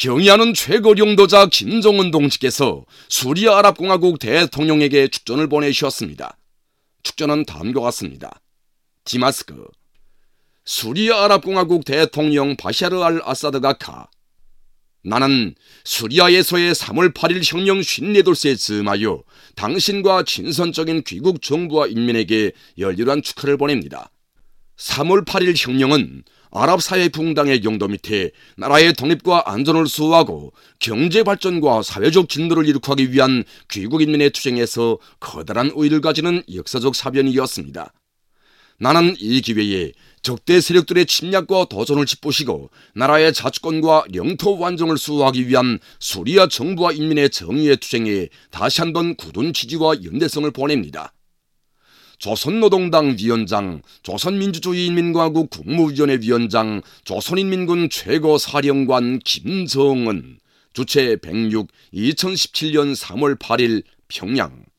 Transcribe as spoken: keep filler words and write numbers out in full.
경의하는 최고領導자 김정은 동지께서 수리아랍공화국 대통령에게 축전을 보내주셨습니다. 축전은 다음과 같습니다. 디마스크, 수리아랍공화국 대통령 바샤르 알 아사드가 가. 나는 수리아에서의 삼월 팔일 혁명 오십사 돌세에 즈음하여 당신과 친선적인 귀국 정부와 인민에게 열렬한 축하를 보냅니다. 삼월 팔일 혁명은 아랍사회 붕당의 영도 밑에 나라의 독립과 안전을 수호하고 경제발전과 사회적 진보를 이룩하기 위한 귀국인민의 투쟁에서 커다란 의의를 가지는 역사적 사변이었습니다. 나는 이 기회에 적대 세력들의 침략과 도전을 짚으시고 나라의 자주권과 영토 완전을 수호하기 위한 수리아 정부와 인민의 정의의 투쟁에 다시 한번 굳은 지지와 연대성을 보냅니다. 조선노동당 위원장, 조선민주주의인민공화국 국무위원회 위원장, 조선인민군 최고사령관 김정은. 주체 백육, 이천십칠년 삼월 팔일 평양.